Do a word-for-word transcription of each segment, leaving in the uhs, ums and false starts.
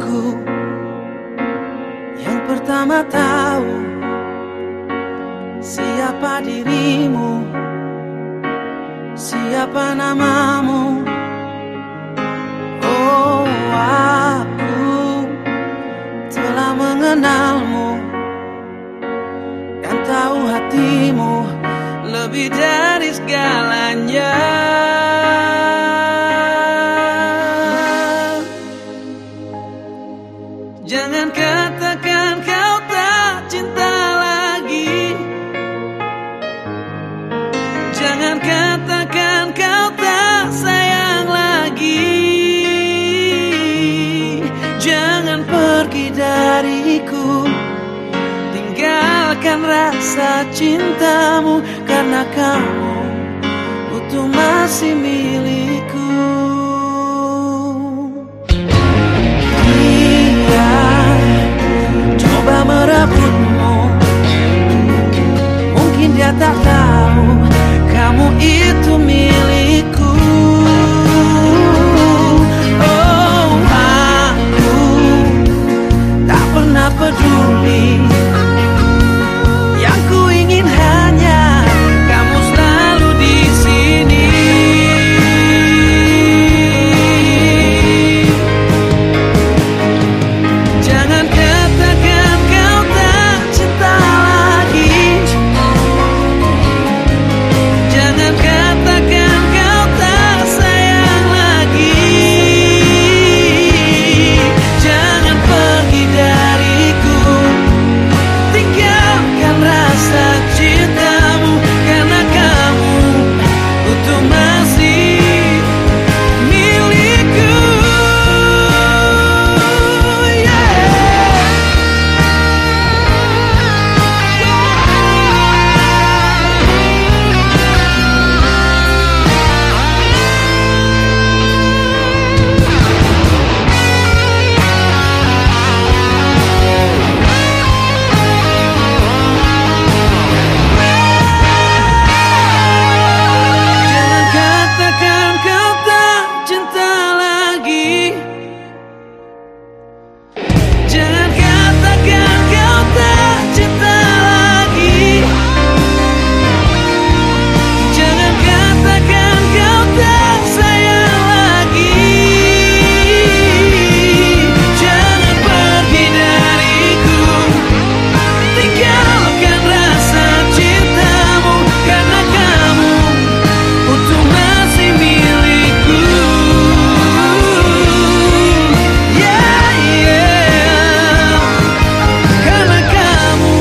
aku yang pertama tahu siapa dirimu, siapa namamu. Oh, aku telah mengenalmu dan tahu hatimu lebih dari segalanya. Jangan katakan kau tak cinta lagi, jangan katakan kau tak sayang lagi. Jangan pergi dariku, tinggalkan rasa cintamu, karena kamu utuh masih milikku. Merebutmu, mungkin dia tak tahu kamu itu milikku. Oh, aku tak pernah peduli, yang ku ingin hanya kamu selalu di sini. Jangan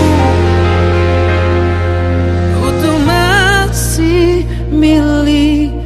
milik